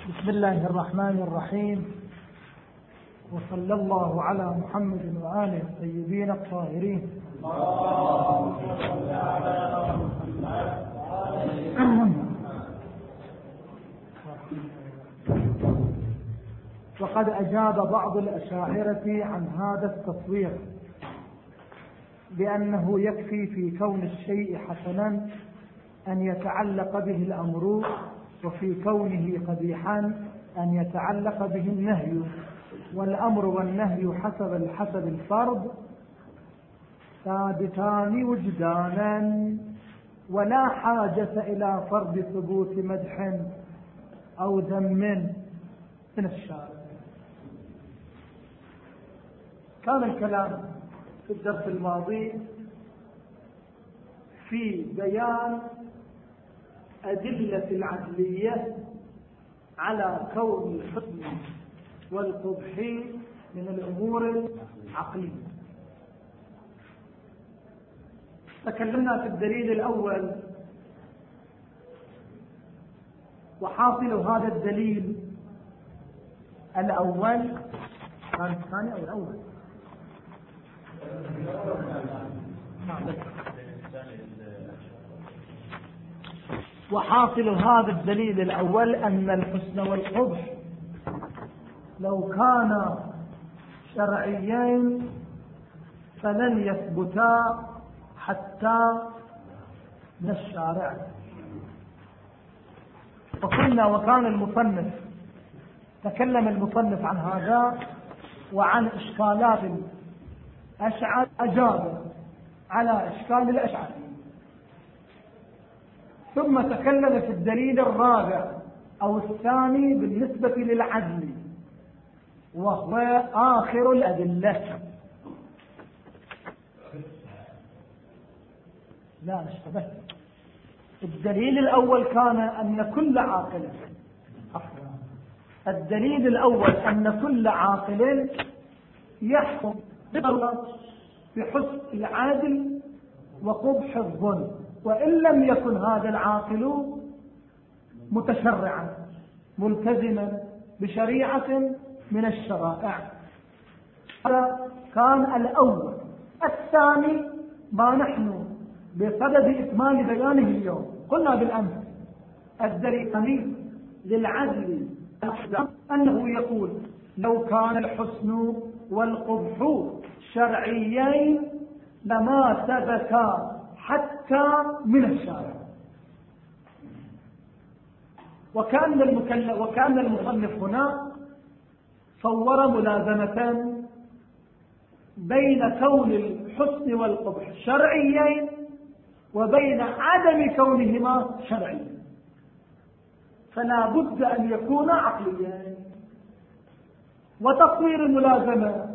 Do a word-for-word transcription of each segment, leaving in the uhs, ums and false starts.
بسم الله الرحمن الرحيم، وصلى الله على محمد وآله الطيبين الطاهرين. وقد أجاب بعض الأشاعرة عن هذا التصوير بأنه يكفي في كون الشيء حسنا أن يتعلق به الأمر، وفي كونه قبيحا أن يتعلق به النهي، والأمر والنهي حسب الحسب الفرض ثابتان وجدانا، ولا حاجة إلى فرض ثبوت مدح أو ذم من الشارع. كان الكلام في الدرس الماضي في بيان أدلة العدلية على كون الحسن والقبح من الأمور العقلية. تكلمنا في الدليل الأول، وحاصل هذا الدليل الأول كان الثاني أو الأول وحاصل هذا الدليل الأول أن الحسن والقبح لو كان شرعيين فلن يثبتا حتى من الشارع. وقلنا وكان المصنف تكلم المصنف عن هذا وعن إشكالات الأشعار، أجاب على إشكال الأشعار، ثم تكلم في الدليل الرابع أو الثاني بالنسبة للعدل، وهو آخر الأدلة. لا نشتبه. الدليل الأول كان أن كل عاقل الدليل الأول أن كل عاقل يحكم بحسن العادل وقبح الظلم، وإن لم يكن هذا العاقل متشرعا ملتزما بشريعة من الشرائع. هذا كان الأول. الثاني ما نحن بصدد إكمال بيانه اليوم. قلنا بالأمس الدليل للعدل أنه يقول لو كان الحسن والقبح شرعيين لما ثبتا حتى من الشارع. وكان المكلف وكان المصنف هنا صور ملازمة بين كون الحسن والقبح شرعيين وبين عدم كونهما شرعيين، فلا بد أن يكون عقليين. وتصوير الملازمة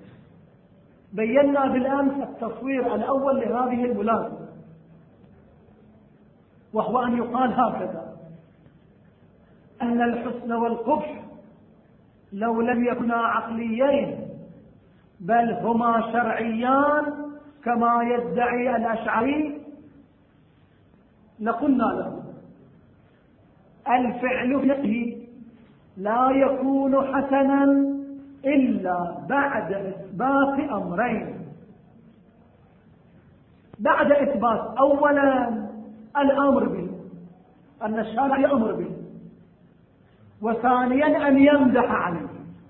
بينا بالأمس التصوير الأول لهذه الملازمة، وهو أن يقال هكذا: أن الحسن والقبح لو لم يكونا عقليين بل هما شرعيان كما يدعي الأشعري لقلنا له الفعل فيه لا يكون حسنا إلا بعد إثبات أمرين. بعد إثبات أولا الأمر به، أن الشارع يأمر به، وثانيا أن يمدح عليه.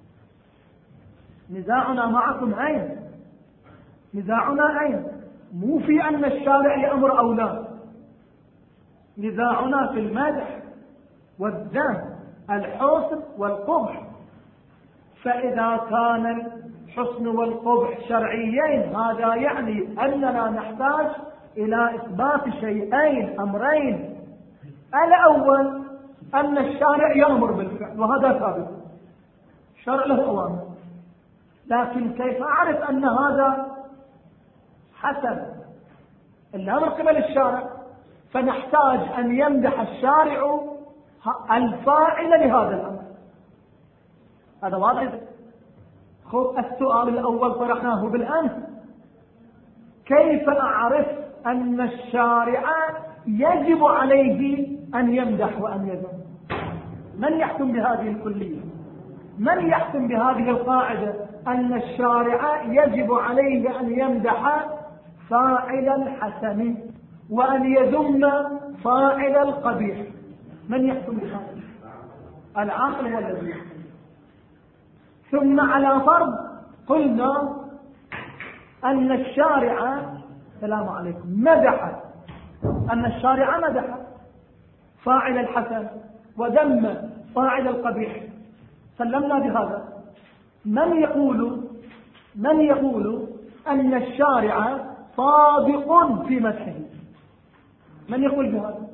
نزاعنا معكم أين؟ نزاعنا أين؟ مو في أن الشارع يأمر أو لا، نزاعنا في المدح والذم، الحسن والقبح. فإذا كان الحسن والقبح شرعيين هذا يعني أننا نحتاج إلى إثبات شيئين أمرين. الأول أن الشارع يأمر بالفعل، وهذا ثابت، الشرع له أوامر، لكن كيف أعرف أن هذا حسن؟ الأمر قبل الشارع، فنحتاج أن يمدح الشارع الفاعل لهذا الأمر. هذا واضح. خذ السؤال الأول طرحناه بالأمس: كيف أعرف أن الشارع يجب عليه أن يمدح وأن يذم؟ من يحكم بهذه الكلية؟ من يحكم بهذه القاعدة أن الشارع يجب عليه أن يمدح فاعل الحسن وأن يذم فاعل القبيح؟ من يحكم بهذا؟ العاقل هو الذي يحكم. ثم على فرض قلنا أن الشارع السلام عليكم مدح أن الشارع مدح فاعل الحسن وذم فاعل القبيح، سلمنا بهذا. من يقول من يقول أن الشارع صادق في مدحه؟ من يقول بهذا؟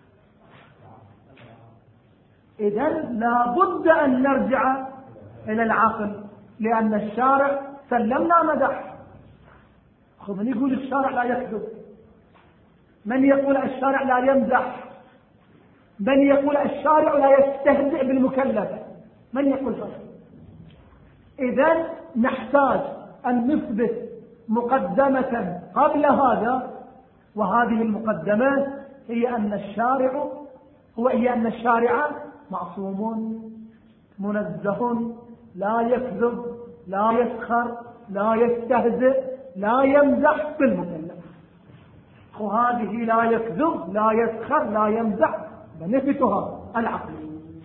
إذن لا بد أن نرجع إلى العقل، لأن الشارع سلمنا مدح. من يقول الشارع لا يكذب؟ من يقول الشارع لا يمزح؟ من يقول الشارع لا يستهزئ بالمكلف؟ من يقول هذا؟ إذن نحتاج أن نثبت مقدمة قبل هذا، وهذه المقدمة هي أن الشارع هو هي أن الشارع معصوم منزه، لا يكذب، لا يسخر، لا يستهزئ، لا يمزح بالمكلف. وهذه لا يكذب، لا يسخر، لا يمزح بنفتها العقل.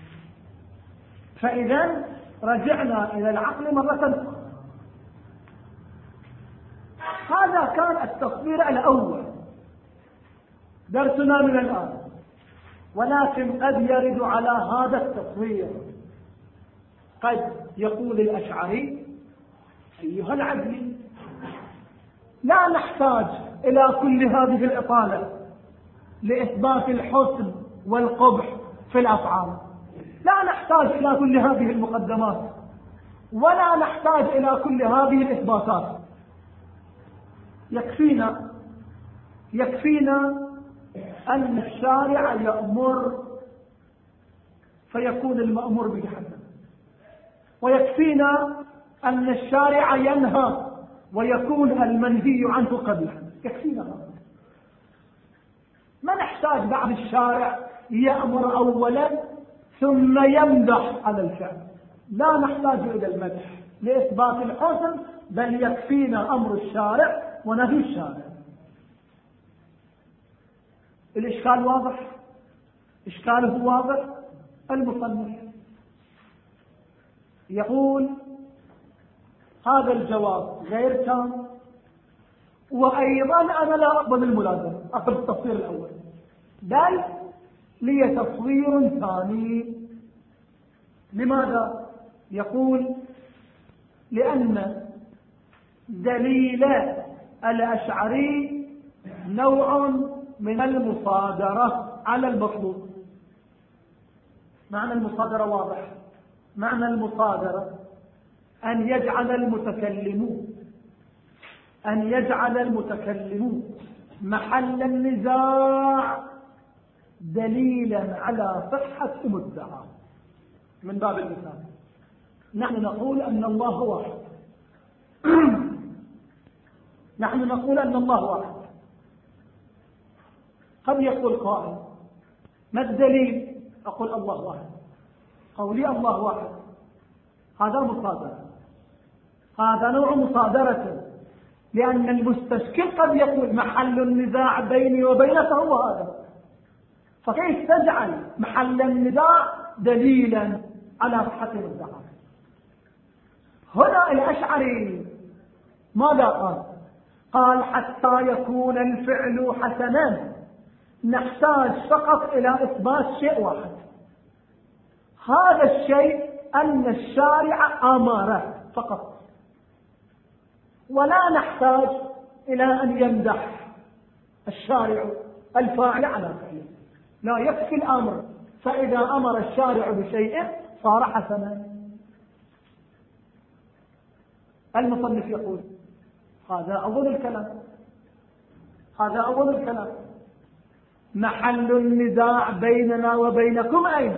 فإذا رجعنا إلى العقل مرة أخرى. هذا كان التصوير الأول درسنا من الآن، ولكن قد يرد على هذا التصوير. قد يقول الأشعري أيها العدل، لا نحتاج إلى كل هذه الإطالة لإثبات الحسن والقبح في الأفعال، لا نحتاج إلى كل هذه المقدمات، ولا نحتاج إلى كل هذه الإثباتات. يكفينا يكفينا أن الشارع يأمر فيكون المأمور به حسن، ويكفينا أن الشارع ينهى ويكون المنهي عنه قبيحا. يكفينا هذا، ما نحتاج بعد الشارع يأمر أولا ثم يمدح على الفعل. لا نحتاج إلى المدح لإثبات الحسن، بل يكفينا أمر الشارع ونهي الشارع. الإشكال واضح؟ إشكاله واضح. المصنف يقول هذا الجواب غير تام، وأيضا أنا لا أقبل الملازمة، أقبل التصوير الأول، بل لي تصوير ثاني. لماذا؟ يقول لأن دليل الأشعري نوع من المصادرة على المطلوب. معنى المصادرة واضح. معنى المصادرة أن يجعل المتكلم أن يجعل المتكلم محل النزاع دليلا على صحة مدعاه. من باب المثال نحن نقول أن الله واحد نحن نقول أن الله واحد. قد يقول قائل ما الدليل؟ أقول الله واحد. قولي الله واحد هذا مصادرة، هذا نوع مصادرة، لأن المستشكل قد يقول محل النزاع بيني وبينك هو هذا، فكيف تجعل محل النزاع دليلا على صحة الادعاء؟ هنا الأشعري ماذا قال؟ قال حتى يكون الفعل حسنا نحتاج فقط إلى إثبات شيء واحد، هذا الشيء أن الشارع أمر فقط، ولا نحتاج إلى أن يمدح الشارع الفاعل على فعله، لا يكفي الأمر، فإذا أمر الشارع بشيء صار حسنا. المصنف يقول هذا أول الكلام هذا أول الكلام محل النزاع بيننا وبينكم أين؟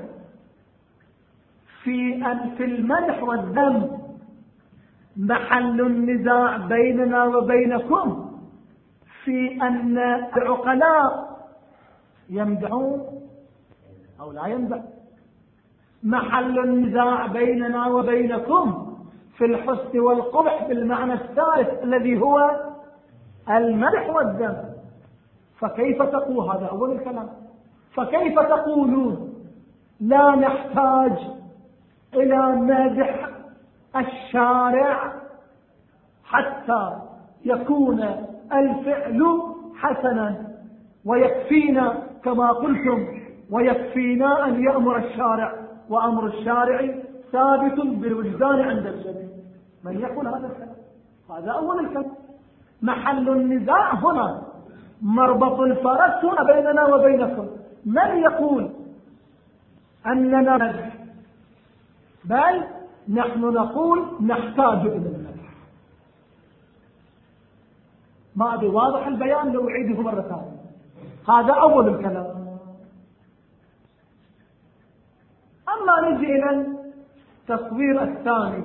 في أن في المدح والذم. محل النزاع بيننا وبينكم في أن العقلاء يمدحون أو لا يمدح. محل النزاع بيننا وبينكم في الحسن والقبح بالمعنى الثالث الذي هو المدح والذم. فكيف تقول هذا أول الكلام؟ فكيف تقولون لا نحتاج إلى مدح الشارع حتى يكون الفعل حسنا، ويكفينا كما قلتم ويكفينا أن يأمر الشارع، وأمر الشارع ثابت بالوجدان عند الجميع؟ من يقول هذا الكلام؟ هذا أول الكلام. محل النزاع هنا مربط الفرس هنا بيننا وبينكم. من يقول أننا ندح؟ بل نحن نقول نحتاج إلى المدح. ما أدري واضح البيان لو أعيده مرة ثانية. هذا أول الكلام. أما نجي إلى التصوير الثاني.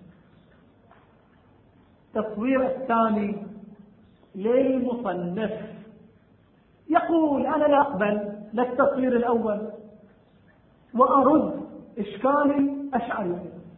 التصوير الثاني للمصنف يقول أنا لا أقبل للتصوير الأول وأرد إشكال أشعري،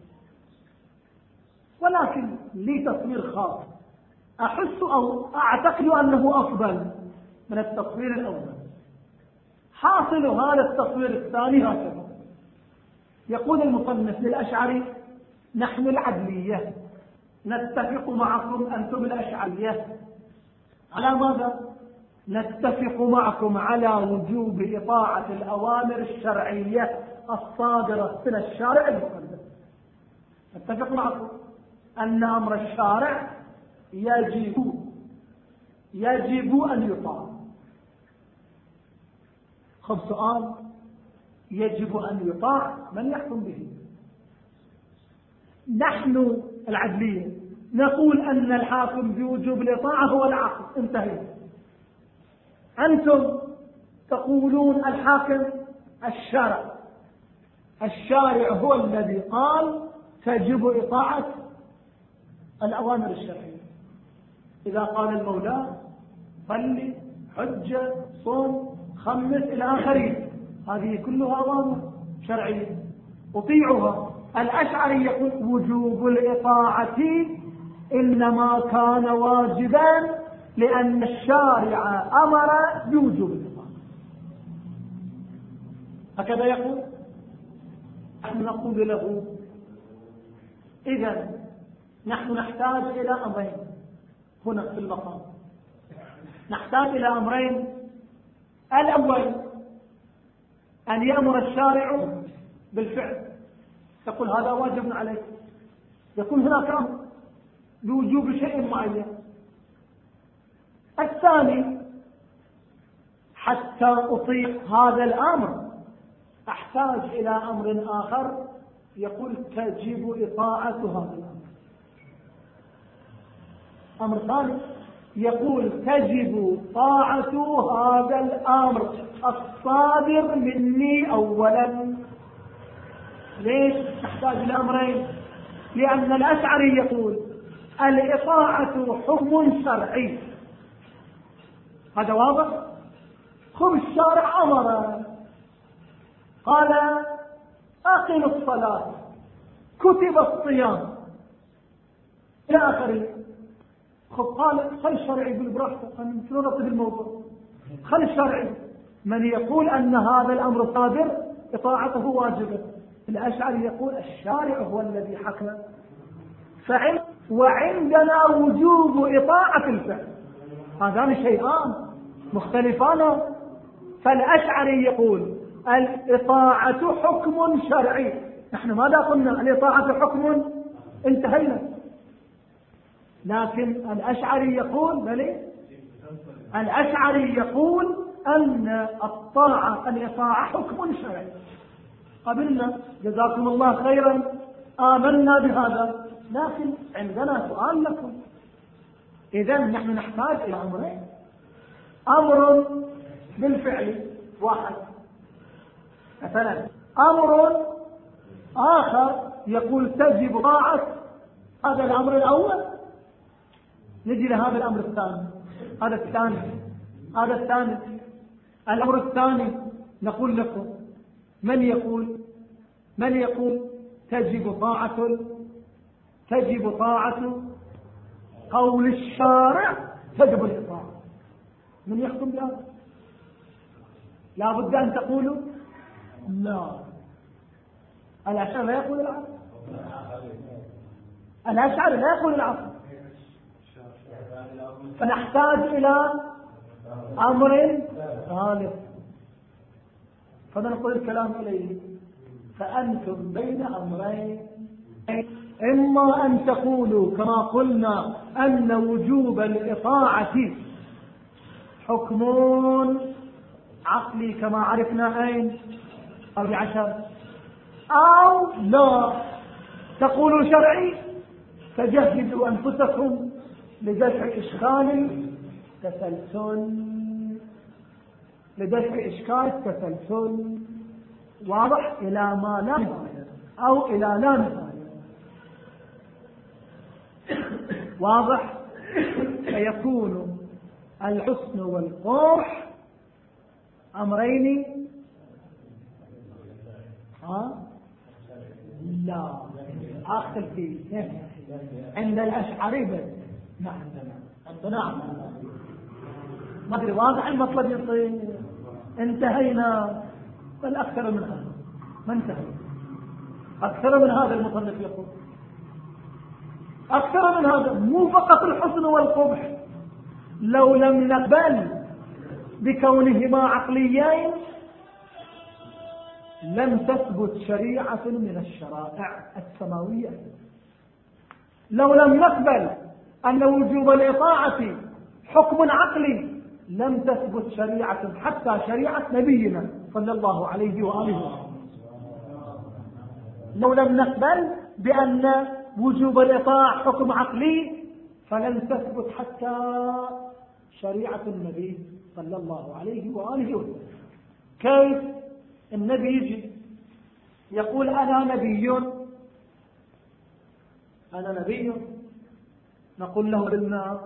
ولكن لي تصوير خاص أحس أو أعتقد أنه أفضل من التصوير الأول. حاصل هذا التصوير الثاني هكذا: يقول المصنف للأشعري نحن العدلية نتفق معكم أنتم الأشعرية على ماذا؟ نتفق معكم على وجوب إطاعة الأوامر الشرعية الصادرة من الشارع المقدس. نتفق معكم أن أمر الشارع يجب يجب أن يطاع. خب سؤال: يجب أن يطاع من يحكم به؟ نحن العدلية نقول أن الحاكم بوجوب الإطاعة هو العاقل، انتهينا. أنتم تقولون الحاكم الشرع، الشارع هو الذي قال تجب إطاعة الأوامر الشرعية. إذا قال المولى صلي حجة صوم خمس إلى آخره، هذه كلها أوامر شرعية أطيعها. الأشعري يقول وجوب الإطاعة إنما كان واجبا لأن الشارع أمر بوجوب الإطاعة. هكذا يقول. نحن نقول له إذن نحن نحتاج إلى أمرين هنا في المقام. نحتاج إلى أمرين: الأول أن يأمر الشارع بالفعل، يقول هذا واجب عليك، يكون هناك أمر بوجوب شيء معين. الثاني حتى أطيع هذا الأمر أحتاج إلى أمر آخر، يقول تجب إطاعة هذا الأمر. أمر ثاني يقول تجب طاعة هذا الأمر الصادر مني أولا. ليش نحتاج إلى أمرين؟ لأن الأشعري يقول الإطاعة حكم شرعي، هذا واضح. خذ الشارع أمر قال أقم الصلاة، كتب الصيام إلى آخره. خذ قال خل الشرعي بالبراحة، شنو نطلب الموضوع؟ خل الشرعي. من يقول أن هذا الأمر صادر إطاعته واجبة؟ الأشعري يقول الشارع هو الذي حكم، فعل وعندنا وجوب إطاعة الفعل، هذان شيئان مختلفان. فالأشعري يقول الإطاعة حكم شرعي، نحن ماذا قلنا؟ الإطاعة حكم، انتهينا. لكن الأشعري يقول بلي الأشعري يقول أن الطاعة الإطاعة حكم شرعي. قبلنا جزاكم الله خيرا، آمنا بهذا، لكن عندنا سؤال لكم. إذن نحن نحتاج إلى أمرين: أمر بالفعل واحد مثلا، أمر آخر يقول تجب طاعة هذا الأمر الأول. نجي لهذا الأمر الثاني، هذا الثاني هذا الثاني الأمر الثاني نقول لكم: من يقول من يقول تجب طاعة تجب طاعة قول الشارع تجب الإطاعة؟ من يحكم بهذا؟ لا بد أن تقولوا لا. الأشعري لا يقول العصر، الأشعري لا يقول العصر، فنحتاج إلى أمر ثالث، فننقل الكلام إليه. فأنتم بين أمرين، إما أن تقولوا كما قلنا أن وجوب الإطاعة حكم عقلي كما عرفنا أين أو بعشر، أو لا تقولوا شرعي، فجهزوا أنفسكم لدفع إشكال التسلسل، لدفع إشكال التسلسل. واضح؟ إلى ما لا نهاية أو إلى لا نهاية. واضح؟ فيكون الحسن والقبح أمرين ها؟ لا أخذ فيه عند الأشعري بس. نعم نعم ما أدري واضح المطلب يصير. انتهينا، بل أكثر من هذا ما انتهي، أكثر من هذا المصنف يقول أكثر من هذا. مو فقط الحسن والقبح، لو لم نقبل بكونهما عقليين لم تثبت شريعة من الشرائع السماوية. لو لم نقبل أن وجوب الإطاعة حكم عقلي لم تثبت شريعة، حتى شريعة نبينا صلى الله عليه وآله وسلم. لو لم نقبل بأن وجوب الإطاعة حكم عقلي فلن تثبت حتى شريعة النبي صلى الله عليه وآله وسلم. كيف؟ النبي يجي يقول أنا نبي أنا نبي نقول له قبلنا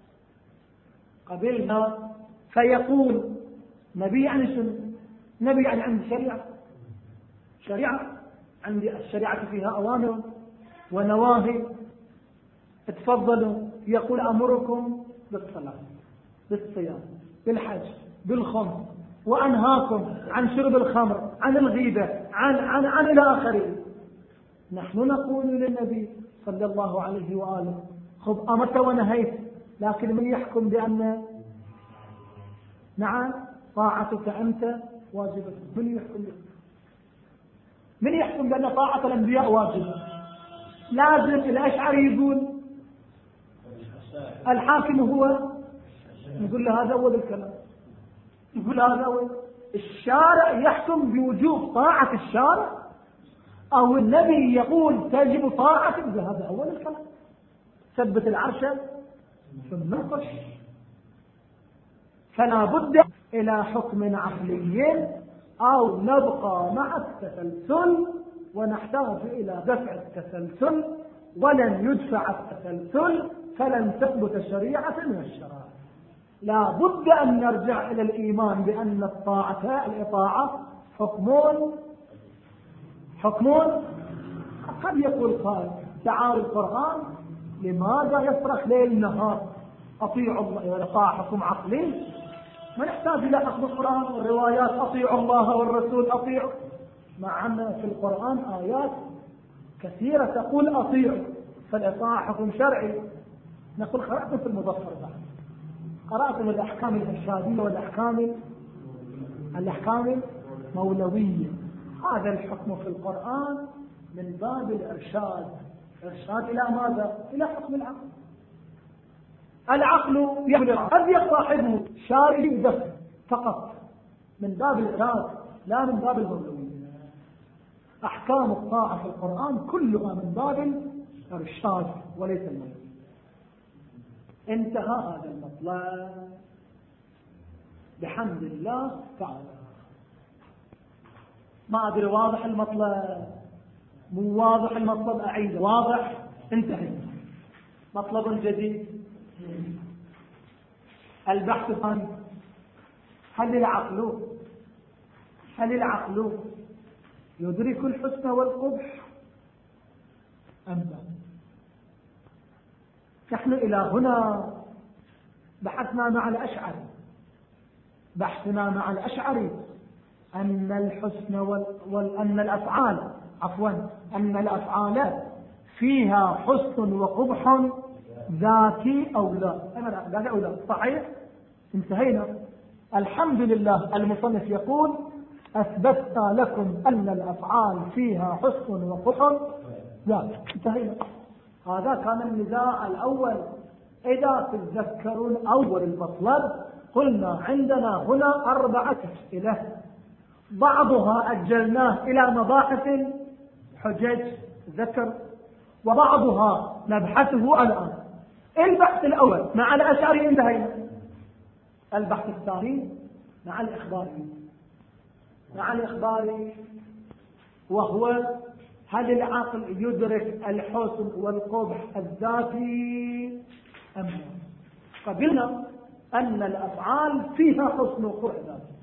قبلنا فيقول نبي يعني شنو؟ نبي يعني عندي شريعة، شريعة عندي الشريعة فيها أوامر ونواهي. تفضلوا، يقول أمركم بالصلاة بالصيام بالحج بالخمس، وأنهاكم عن شرب الخمر عن الغيبة عن عن عن إلى آخره. نحن نقول للنبي صلى الله عليه وآله خذ أمرت ونهيت، لكن من يحكم بأن نعم طاعتك أنت واجبة؟ من يحكم من يحكم بأن طاعة الأنبياء واجبة؟ لازم الأشعري يقول الحاكم هو، يقول له هذا أول الكلام، يقول هذا أول. الشارع يحكم بوجوب طاعة الشارع، أو النبي يقول تجب طاعة، هذا أول الكلام. ثبت العرش ثم نقش. فلا بد إلى حكم عقلي أو نبقى مع التسلسل، ونحتاج إلى دفع التسلسل، ولن يدفع التسلسل فلن تثبت شريعة من الشرائع. لا بد أن نرجع إلى الإيمان بأن الطاعة الإطاعة حكمون حكمون قد يقول قال تعالى القرآن لماذا يصرخ ليل نهار أطيعوا الله؟ الإطاعة حكم عقلي، ما نحتاج إلى حكم القرآن والروايات أطيعوا الله والرسول أطيعوا، مع أن في القرآن آيات كثيرة تقول أطيعوا، فالإطاعة حكم شرعي. نقول قرأتم في المظفر بعد، قرأتم الأحكام الإرشادية والأحكام الأحكام المولوية. هذا الحكم في القرآن من باب الإرشاد، إرشاد إلى ماذا؟ إلى حكم العقل. العقل يحمل قد يصاحبه شارع دفع فقط من باب الإرشاد لا من باب المولوية. أحكام الطاعة في القرآن كلها من باب الإرشاد وليس المولوية. انتهى هذا المطلب بحمد الله تعالى. ما أدري واضح المطلب؟ مو واضح المطلب؟ أعيد. واضح؟ انتهي. مطلب جديد. البحث الثاني، هل العقل هل العقل يدرك الحسن والقبح أم لا؟ نحن إلى هنا بحثنا مع الأشعري بحثنا مع الأشعري أن الحسن وال... وأن الأفعال عفوا أن الأفعال فيها حسن وقبح ذاتي أو لا. أنا لا أو لا صحيح. انتهينا. الحمد لله المصنف يقول أثبتنا لكم أن الأفعال فيها حسن وقبح ذاتي. انتهينا. هذا كان النزاع الأول. إذا تتذكرون أول المطلب قلنا عندنا هنا أربعة أسئلة بعضها أجلناه إلى مباحث حجج ذكر وبعضها نبحثه الآن. البحث الأول مع الأشعري انتهينا. البحث الثاني مع الإخباري مع الإخباري وهو هل العقل يدرك الحسن والقبح الذاتي أم لا؟ قبلنا أن الأفعال فيها حسن وقبح ذاتي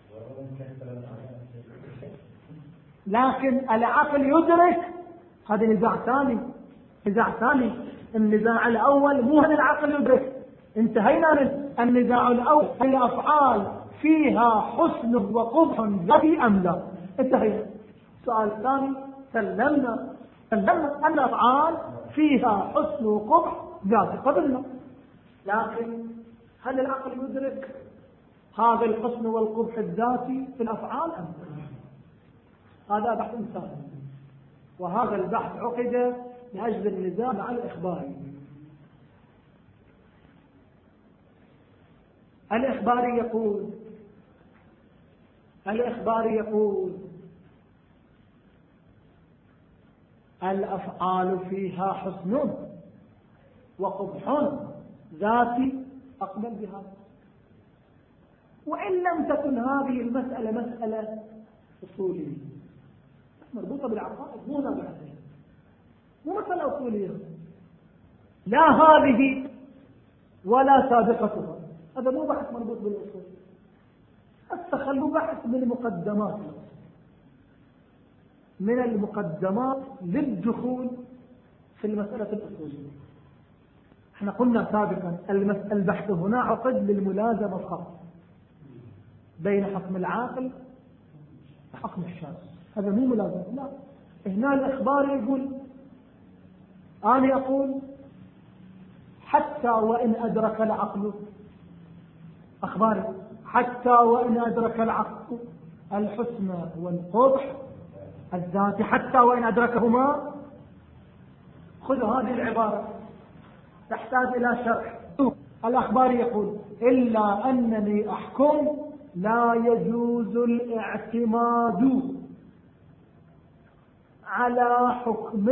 لكن العقل يدرك. هذا نزاع ثاني نزاع ثاني النزاع الأول مو هل العقل يدرك. انتهينا من النزاع الأول هل الأفعال فيها حسن وقبح ذاتي أم لا. انتهينا. السؤال الثاني سلمنا سلمنا أن الأفعال فيها حسن وقبح ذاتي قبلنا. لكن هل العقل يدرك هذا الحسن والقبح الذاتي في الأفعال أم لا؟ هذا بحث ثاني. وهذا البحث عقد لأجل النزاع مع الإخباري. الإخباري يقول الإخباري يقول الأفعال فيها حسن وقبح ذاتي. أقبل بهذا. وإن لم تكن هذه المسألة مسألة أصولية مربوطة بالعقائد مو نابعة مو مسألة أصولية لا هذه ولا سابقتها. هذا مو بحث مربوط بالأصول. استخلوا بحث من المقدمات من المقدمات للدخول في المسألة الأصولية. احنا قلنا سابقا البحث هنا عقد للملازمة فقط بين حكم العاقل وحكم الشارع. هذا مو ملازمة. لا. هنا الإخبار يقول أنا أقول حتى وإن أدرك العقل أخباري حتى وإن أدرك العقل الحسن والقبح الذاتي حتى وإن أدركهما. خذ هذه العبارة تحتاج إلى شرح. الأخبار يقول إلا أنني أحكم لا يجوز الاعتماد على حكم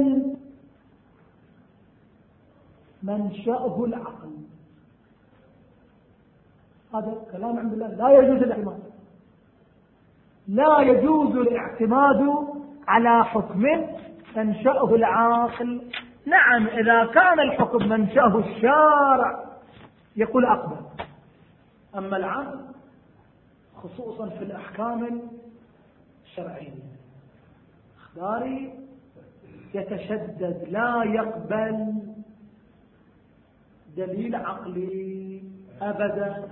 منشأه العقل. هذا كلام عند الله. لا يجوز الاعتماد لا يجوز الاعتماد على حكم منشأه العاقل. نعم إذا كان الحكم منشأه الشارع يقول أقبل. أما العقل خصوصا في الأحكام الشرعية إخباري يتشدد لا يقبل دليل عقلي أبدا.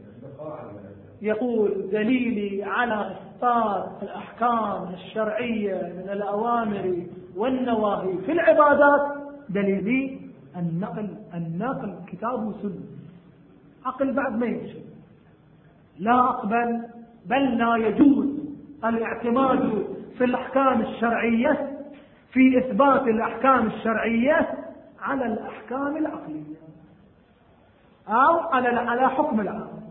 يقول دليلي على إثبات الأحكام الشرعية من الأوامر والنواهي في العبادات دليلي النقل النقل كتاب وسنة. عقل بعد ما يمشي لا أقبل. بل لا يجوز الاعتماد في الأحكام الشرعية في إثبات الأحكام الشرعية على الأحكام العقلية أو على على حكم العقل.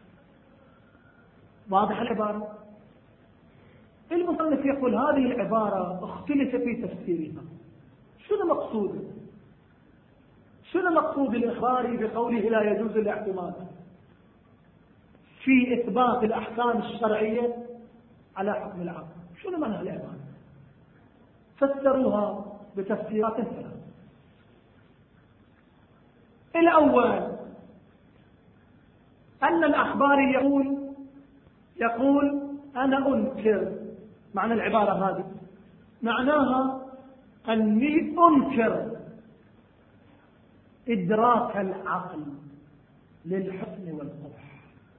واضح العبارة. المصنف يقول هذه العبارة اختلف في تفسيرها. شنو مقصوده؟ شنو مقصود الإخباري بقوله لا يجوز الاعتماد في إثبات الأحكام الشرعية على حكم العقل؟ شنو معنى العبارة؟ فسروها بتفسيرات ثلاث. الأول أن الأخباري يقول يقول أنا أنكر معنى العبارة هذه؟ معناها أني أنكر إدراك العقل للحسن والقبح.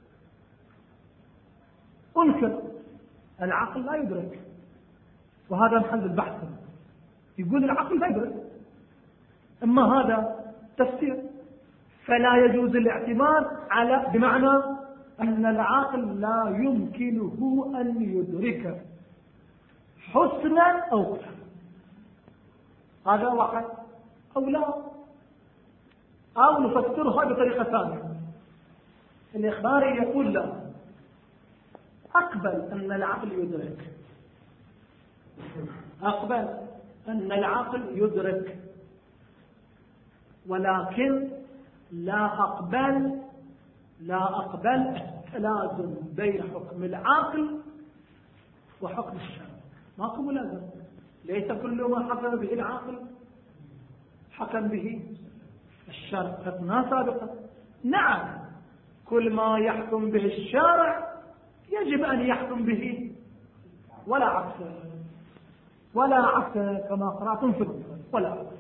أنكر العقل لا يدرك، وهذا محل البحث. يقول العقل لا يدرك، أما هذا تفسير. فلا يجوز الاعتماد على، بمعنى أن العقل لا يمكنه أن يدرك حسنا أو قبحا. هذا واحد. أو لا، أو نفسرها بطريقة ثانية. الإخباري يقول لا، أقبل أن العقل يدرك، أقبل أن العقل يدرك، ولكن لا أقبل لا أقبل التلازم بين حكم العقل وحكم الشرع. ماكو ملازم. ليس كل ما حكم به العقل حكم به الشرع. قلنا سابقا نعم، كل ما يحكم به الشرع يجب أن يحكم به، ولا عكس ولا عكس كما قرأتم في الكتب، ولا عكس.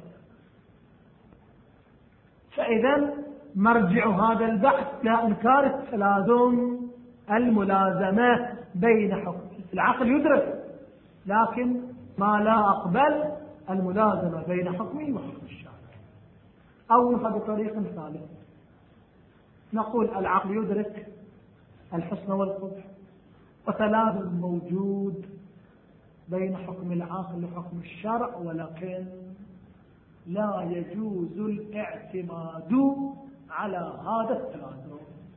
فإذا مرجع هذا البحث لا إنكار التلازم، الملازمة بين حكم العقل يدرك، لكن ما لا أقبل الملازمة بين حكمه وحكم الشرع. أو بطريق ثالث نقول العقل يدرك الحسن والقبح، وتلازم موجود بين حكم العقل وحكم الشرع، ولكن لا يجوز الاعتماد على هذا التلازم.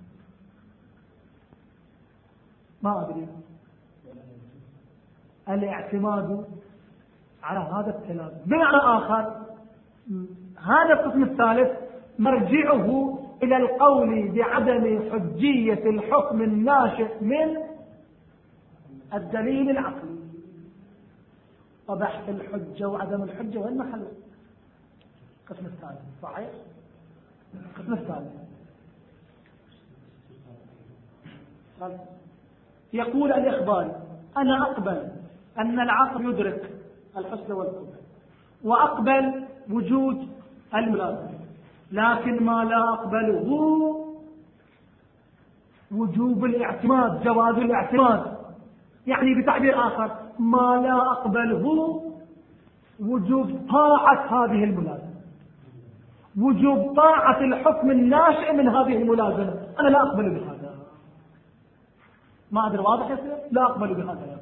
ما أدري، الاعتماد على هذا التلازم بمعنى آخر. هذا القسم الثالث مرجعه إلى القول بعدم حجية الحكم الناشئ من الدليل العقلي. وبحث الحجة وعدم الحجة وين محله؟ القسم الثالث. صحيح؟ القسم الثالث يقول الإخباري أنا أقبل أن العقل يدرك الحسن والقبح، وأقبل وجود الملازمة، لكن ما لا أقبله وجوب الاعتماد، جواز الاعتماد. يعني بتعبير آخر، ما لا أقبله وجوب طاعة هذه الملازمة، وجوب طاعة الحكم الناشئ من هذه الملازمة. أنا لا أقبل بهذا. ما أدري واضح يصير؟ لا أقبل بهذا.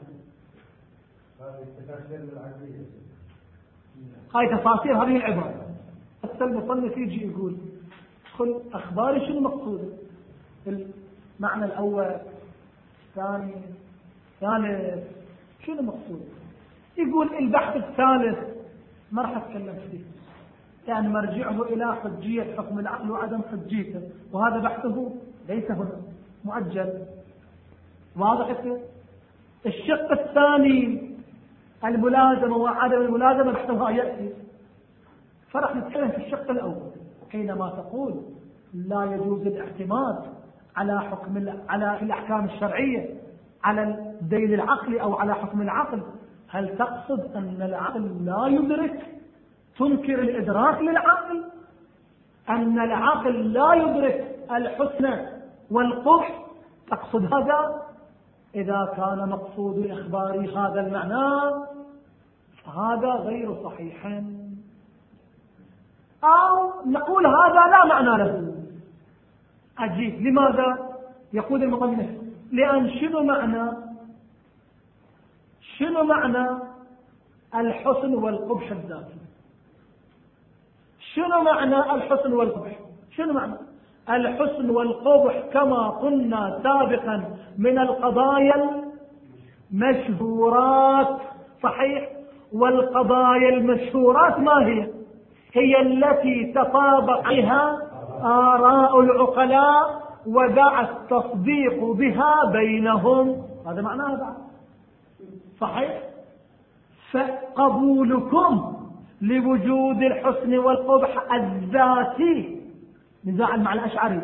هاي تفاصيل هذه العبارة. حتى المصنف يجي يقول خل أخباري شنو مقصوده؟ المعنى الأول، ثاني، ثالث، شنو مقصوده؟ يقول البحث الثالث ما راح أتكلم فيه، يعني مرجعه إلى حجية حكم العقل وعدم حجيته، وهذا بحثه ليس هنا، مؤجل. واضح يصير؟ الشق الثاني الملازمة وعدم الملازمة بحثها يأتي، فرح نتكلم في الشق الأول. حينما تقول لا يجوز الاعتماد على حكم على الأحكام الشرعية على الدليل العقلي أو على حكم العقل، هل تقصد أن العقل لا يدرك، تنكر الإدراك للعقل، أن العقل لا يدرك الحسن والقبح؟ تقصد هذا؟ إذا كان مقصود إخباري هذا المعنى فهذا غير صحيح. أو نقول هذا لا معنى له. عجيب. لماذا؟ يقول المصنف لأن شنو معنى شنو معنى الحسن والقبح الذاتي؟ شنو معنى الحسن والقبح؟ شنو معنى الحسن والقبح؟ كما قلنا سابقا من القضايا المشهورات. صحيح؟ والقضايا المشهورات ما هي؟ هي التي تطابق عليها آراء العقلاء ودع التصديق بها بينهم. هذا معناه بعد. صحيح؟ فقبولكم لوجود الحسن والقبح الذاتي، نزاعا مع الأشعري،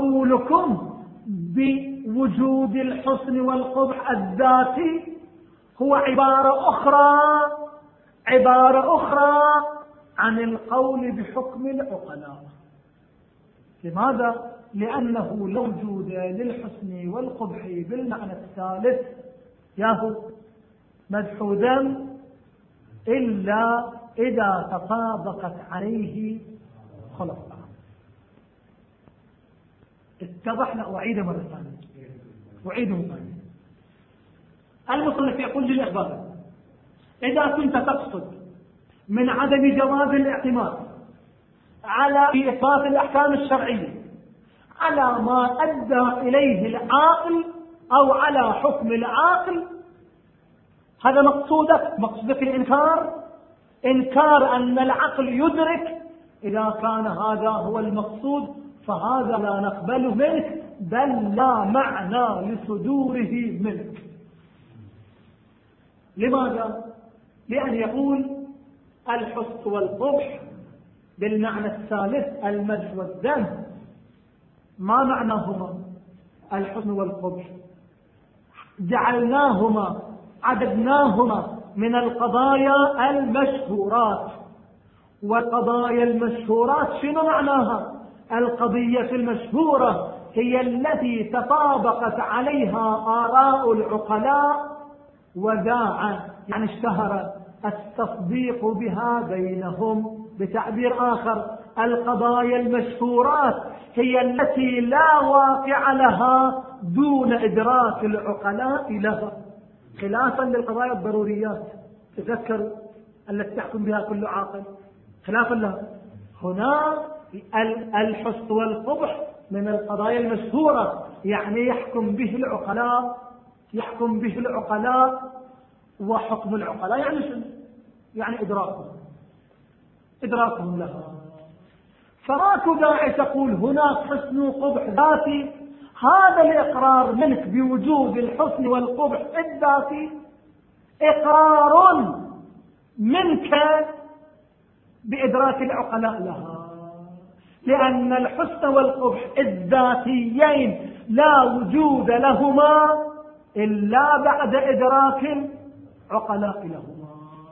قبولكم بوجود الحسن والقبح الذاتي هو عبارة أخرى عبارة أخرى عن القول بحكم العقلاء. لماذا؟ لأنه لا وجود للحسن والقبح بالمعنى الثالث ياهو مدح ذم إلا إذا تطابقت عليه خلق. اتضح؟ لا أعيد مرة ثانية أعيده ثانية. المصنف يقول للإخبار: إذا كنت تقصد من عدم جواز الاعتماد على في إثبات الأحكام الشرعية على ما أدى إليه العاقل أو على حكم العاقل، هذا مقصودك مقصودك الإنكار، إنكار أن العقل يدرك. إذا كان هذا هو المقصود فهذا لا نقبله منك، بل لا معنى لصدوره منك. لماذا؟ لأن يقول الحسن والقبح بالمعنى الثالث المدح والذم. ما معناهما الحسن والقبح؟ جعلناهما عددناهما من القضايا المشهورات. والقضايا المشهورات شنو معناها؟ القضية المشهورة هي التي تطابقت عليها آراء العقلاء وذاع يعني اشتهر التصديق بها بينهم. بتعبير آخر، القضايا المشهورات هي التي لا واقع لها دون إدراك العقلاء لها، خلافا للقضايا الضروريات. تذكروا التي تحكم بها كل عاقل، خلافا لها. هنا الحسن والقبح من القضايا المشهورة، يعني يحكم به العقلاء يحكم به العقلاء وحكم العقلاء يعني شنو؟ يعني إدراكهم إدراكهم لها. فما داعي تقول هناك حسن وقبح ذاتي. هذا الإقرار منك بوجود الحسن والقبح الذاتي إقرار منك بإدراك العقلاء لها، لأن الحسن والقبح الذاتيين لا وجود لهما إلا بعد إدراك العقلاء لهما.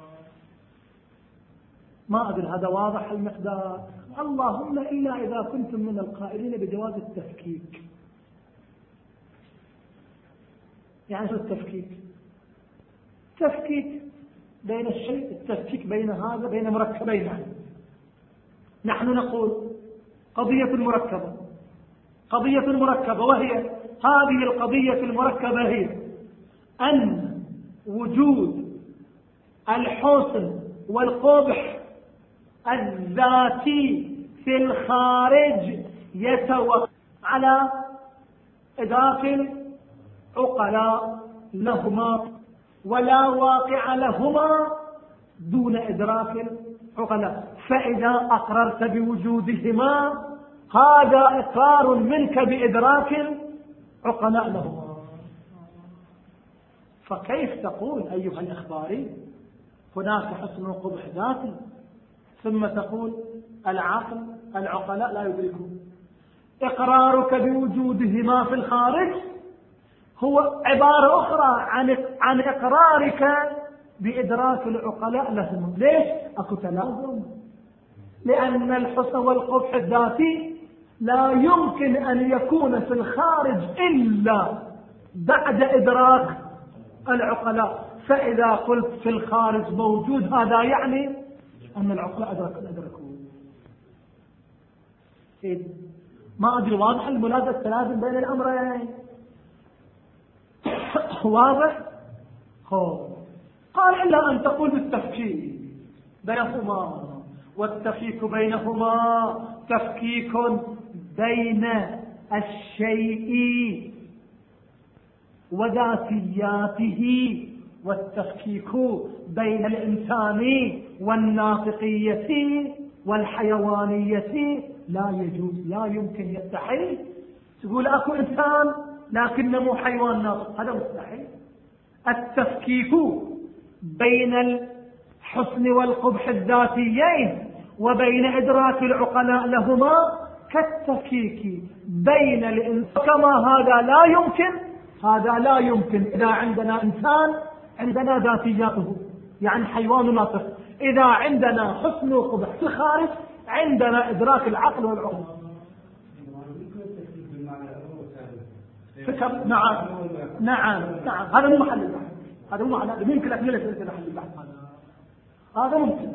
ما أدري هذا واضح المقدار؟ اللهم إلا إذا كنتم من القائلين بجواز التفكيك. يعني شو التفكيك؟ تفكيك بين الشيء، التفكيك بين هذا بين مركبين. يعني نحن نقول قضية مركبة قضية مركبة وهي هذه القضية المركبة هي أن وجود الحسن والقبح الذاتي في الخارج يتوقف على إدراك العقلاء لهما، ولا واقع لهما دون إدراك العقلاء. فإذا أقررت بوجودهما هذا إقرار منك بإدراك العقلاء لهما. فكيف تقول أيها الإخباري هناك حسن وقبح ذاتي ثم تقول العقل العقلاء لا يدركون؟ إقرارك بوجودهما في الخارج هو عبارة أخرى عن عن إقرارك بإدراك العقلاء لهم. ليش؟ أكو تلازم، لأن الحسن والقبح الذاتي لا يمكن أن يكون في الخارج إلا بعد إدراك العقلاء. فإذا قلت في الخارج موجود هذا يعني أن العقلاء أدركوا. ما أدري واضح الملازمة التلازم بين الأمرين؟ واضح؟ هو قال إلا أن تقول بالتفكيك بينهما، والتفكيك بينهما تفكيك بين الشيء وذاتياته، والتفكيك بين الإنسان والناطقية والحيوانية لا يجوز، لا يمكن يستحيل. تقول أكو إنسان لكنه مو حيوان ناطق، هذا مستحيل. التفكيك بين الحسن والقبح الذاتيين وبين إدراك العقلاء لهما كالتفكيك بين الإنسان، كما هذا لا يمكن هذا لا يمكن إذا عندنا إنسان عندنا ذاتياته يعني حيوان ناطق. إذا عندنا حسن وقبح في الخارج عندنا إدراك العقل والعقل. فكر. نعم نعم نعم هذا مو محل البحث، هذا مو محل، ممكن أكمل لك محل البحث هذا ممكن،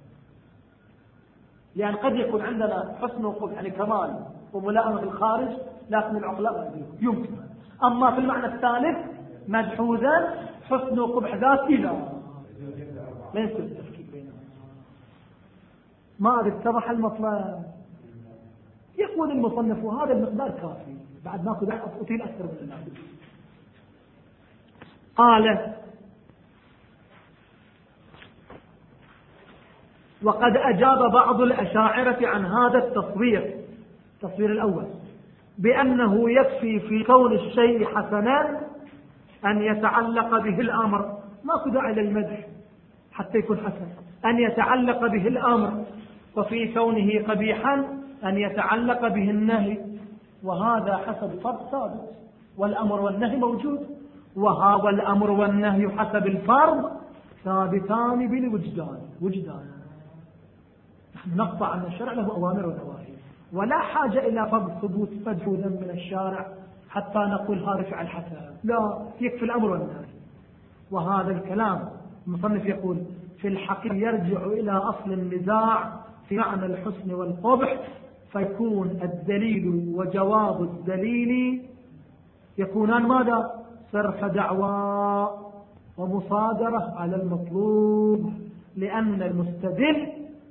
لأن قد يكون عندنا حسن وقبح يعني كمال وملائمة في الخارج لكن العقل لا يمكن. أما في المعنى الثالث مجحودا حسن وقبح ذاتي لا لا يمكن التفكيك بينهم. ما اتضح المطلب. يقول المصنف وهذا المقدار كافي، بعد ناخذ أطيل أكثر من الناس. قال وقد أجاب بعض الأشاعرة عن هذا التصوير، التصوير الأول، بأنه يكفي في كون الشيء حسنا أن يتعلق به الأمر، ما داعي للمدح حتى يكون حسن، أن يتعلق به الأمر، وفي كونه قبيحا أن يتعلق به النهي، وهذا حسب فرض ثابت، والأمر والنهي موجود، وهذا الأمر والنهي حسب الفرض ثابتان بالوجدان. وجدان نحن نقطع أن الشرع له أوامر ونواهي، ولا حاجة إلى فرض ثبوت مجهودا من الشارع حتى نقول هذا فعل حسن، لا، يكفي الأمر والنهي. وهذا الكلام المصنف يقول في الحقيقة يرجع إلى أصل النزاع في معنى الحسن والقبح، فيكون الدليل وجواب الدليل يكونان ماذا؟ صرف دعوى ومصادرة على المطلوب، لأن المستدل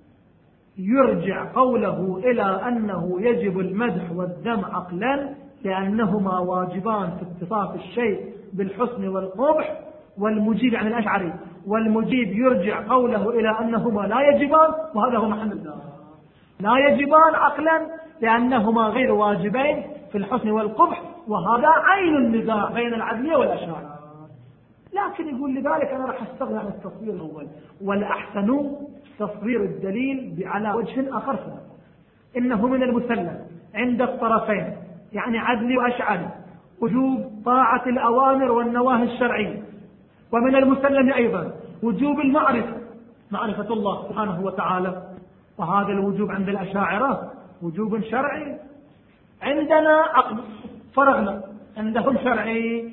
يرجع قوله إلى أنه يجب المدح والذم عقلا لأنهما واجبان في اتصاف الشيء بالحسن والقبح، والمجيب عن الأشعري والمجيب يرجع قوله إلى أنهما لا يجبان، وهذا هو محل النزاع. لا يجبان عقلا لأنهما غير واجبين في الحسن والقبح، وهذا عين النزاع بين العدلية والأشاعرة. لكن يقول لذلك أنا راح أستغنى عن التصوير الأول، والأحسن تصوير الدليل على وجه آخر سنة. إنه من المسلم عند الطرفين يعني عدلي وأشعري وجوب طاعة الأوامر والنواهي الشرعية، ومن المسلم أيضا وجوب المعرفة، معرفة الله سبحانه وتعالى، وهذا الوجوب عند الأشاعرة وجوب شرعي، عندنا عقل فرغنا، عندهم شرعي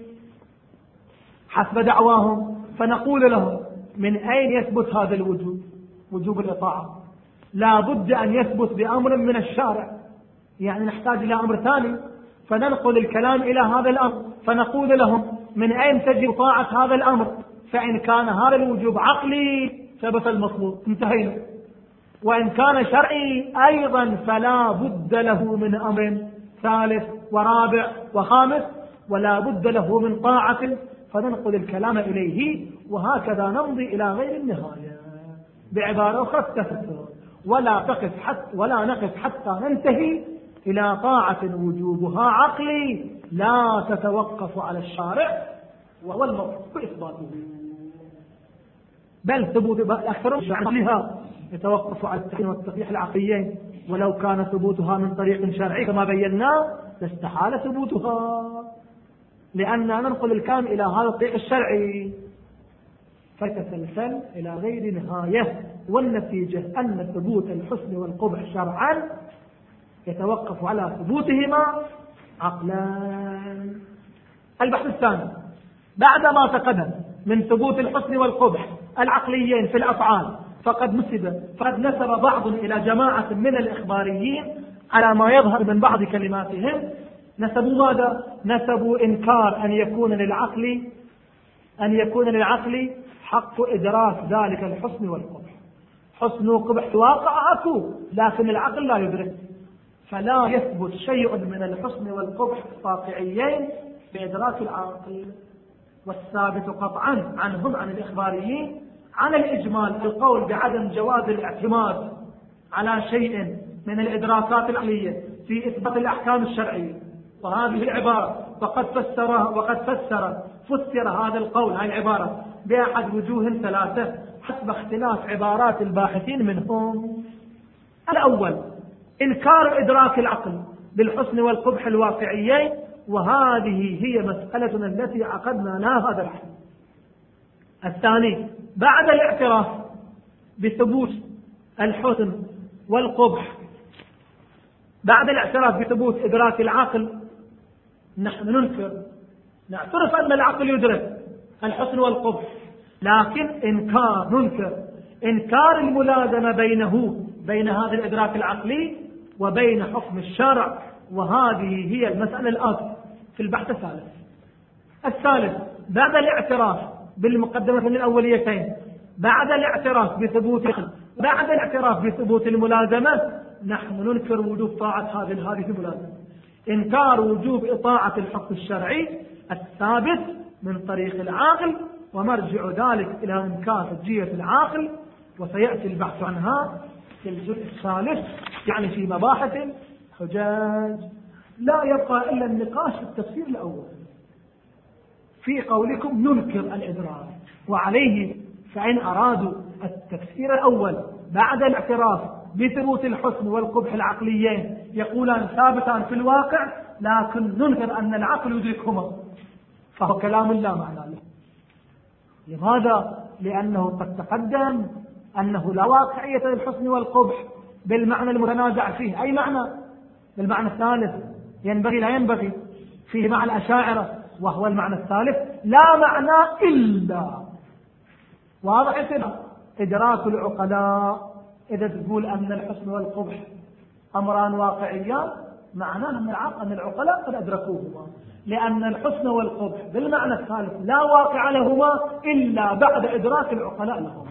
حسب دعواهم، فنقول لهم من أين يثبت هذا الوجوب؟ وجوب الإطاعة لا بد أن يثبت بأمر من الشارع، يعني نحتاج إلى أمر ثاني، فننقل الكلام إلى هذا الأمر، فنقول لهم من أين تجب طاعة هذا الأمر؟ فإن كان هذا الوجوب عقلي ثبت المطلوب، انتهينا. وإن كان شرعي أيضا فلا بد له من أمر ثالث ورابع وخامس، ولا بد له من طاعة، فننقل الكلام إليه، وهكذا نمضي إلى غير النهاية. بعبارة أخرى التفسير، ولا تقف حتى ولا نقف حتى ننتهي إلى طاعة وجوبها عقلي لا تتوقف على الشارع وهو المطلوب إثباته، بل ثبوت الأكثر عقلها يتوقف على التحريم والتصحيح العقليين، ولو كان ثبوتها من طريق شرعي كما بينا لاستحال ثبوتها، لأننا ننقل الكلام إلى هذا الطريق الشرعي، فتسلسل إلى غير نهاية. والنتيجة أن ثبوت الحسن والقبح شرعا يتوقف على ثبوتهما عقلا. البحث الثاني بعدما تقدم من ثبوت الحسن والقبح العقليين في الأفعال، فقد نسب فقد نسب بعض إلى جماعة من الإخباريين على ما يظهر من بعض كلماتهم، نسبوا ماذا؟ نسبوا إنكار أن يكون للعقل أن يكون للعقل حق إدراك ذلك الحسن والقبح. حسن وقبح واقع أكو، لكن العقل لا يدرك، فلا يثبت شيء من الحسن والقبح واقعيين بإدراك العقل. والثابت قطعا عنهم عن الإخباريين عن الإجمال القول بعدم جواز الاعتماد على شيء من الإدراكات العقلية في إثبات الأحكام الشرعية. وهذه العبارة وقد فسرها وقد فسر فسر هذا القول هذه العبارة بأحد وجوه ثلاثة حسب اختلاف عبارات الباحثين منهم. الأول إنكار إدراك العقل بالحسن والقبح الواقعيين، وهذه هي مسألتنا التي عقدنا لها هذا الحديث. الثاني بعد الاعتراف بثبوت الحسن والقبح، بعد الاعتراف بثبوت إدراك العقل، نحن ننكر، نعترف أن العقل يدرك الحسن والقبح، لكن إنكار ننكر إنكار الملازمة بينه بين هذا الإدراك العقلي وبين حكم الشرع، وهذه هي المسألة الآتية في البحث الثالث. الثالث بعد الاعتراف بالمقدمة الأوليتين، بعد الاعتراف بثبوت بعد الاعتراف بثبوت الملازمة، نحن ننكر وجوب طاعة هذه هذه الملازمة، إنكار وجوب إطاعة الحكم الشرعي الثابت من طريق العاقل، ومرجع ذلك إلى إنكار حجية العاقل، وسيأتي البحث عنها في الجزء الثالث، يعني في مباحث الحجاج. لا يبقى إلا النقاش في التفسير الأول في قولكم ننكر الإدراك، وعليه فإن أرادوا التفسير الأول بعد الاعتراف بثبوت الحسن والقبح العقليين يقولان ثابتان في الواقع، لكن ننكر أن العقل يدركهما، فهو كلام لا معنى له. لماذا؟ لأنه قد تقدم أنه لا واقعية للحسن والقبح بالمعنى المتنازع فيه. أي معنى؟ بالمعنى الثالث ينبغي لا ينبغي فيه مع الأشاعرة، وهو المعنى الثالث لا معنى إلا. واضح يصير إدراك العقلاء إذا تقول أن الحسن والقبح أمران واقعيان، معناه أن العقل أن العقلاء قد أدركوهما، لأن الحسن والقبح بالمعنى الثالث لا واقع لهما إلا بعد إدراك العقلاء لهما،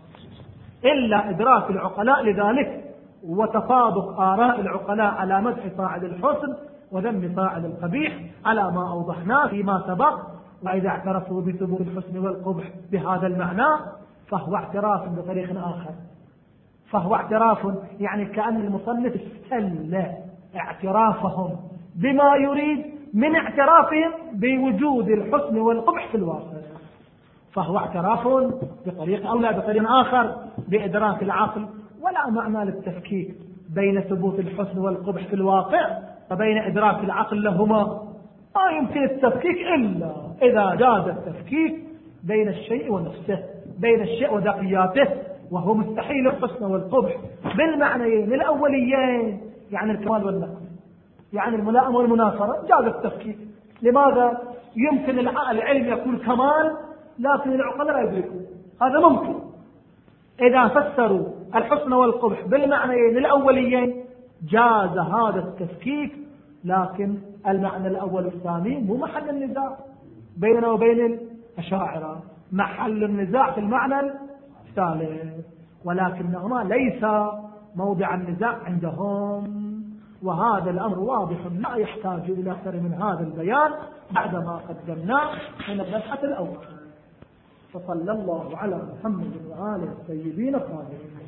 إلا إدراك العقلاء لذلك، وتطابق آراء العقلاء على مدح فاعل الحسن وذم فاعل القبيح على ما أوضحناه فيما سبق. وإذا اعترفوا بثبوت الحسن والقبح بهذا المعنى فهو اعتراف بطريق آخر، فهو اعتراف يعني كأن المصنف استل اعترافهم بما يريد من اعترافهم بوجود الحسن والقبح في الواقع، فهو اعتراف بطريق أو لا بطريق آخر بإدراك العقل. ولا معنى للتفكيك بين ثبوت الحسن والقبح في الواقع وبين إدراك العقل لهما، ما يمكن التفكيك إلا إذا جاز التفكيك بين الشيء ونفسه، بين الشيء وذقياته، وهو مستحيل الحسن والقبح بالمعنيين الأوليين، يعني الكمال والنقص، يعني الملائمة والمناصرة، جاز التفكيك. لماذا؟ يمكن العلم يكون كمال لكن العقل لا يدركه، هذا ممكن. إذا فسروا الحسن والقبح بالمعنيين الأوليين جاز هذا التفكيك، لكن المعنى الأول والثاني مو محل النزاع بيننا وبين الأشاعرة، محل النزاع في المعنى الثالث، ولكنهما ليس موضع النزاع عندهم. وهذا الأمر واضح لا يحتاج إلى أكثر من هذا البيان بعدما قدمناه من المبحث الأول. فصلى الله على محمد وآله الطيبين الطاهرين.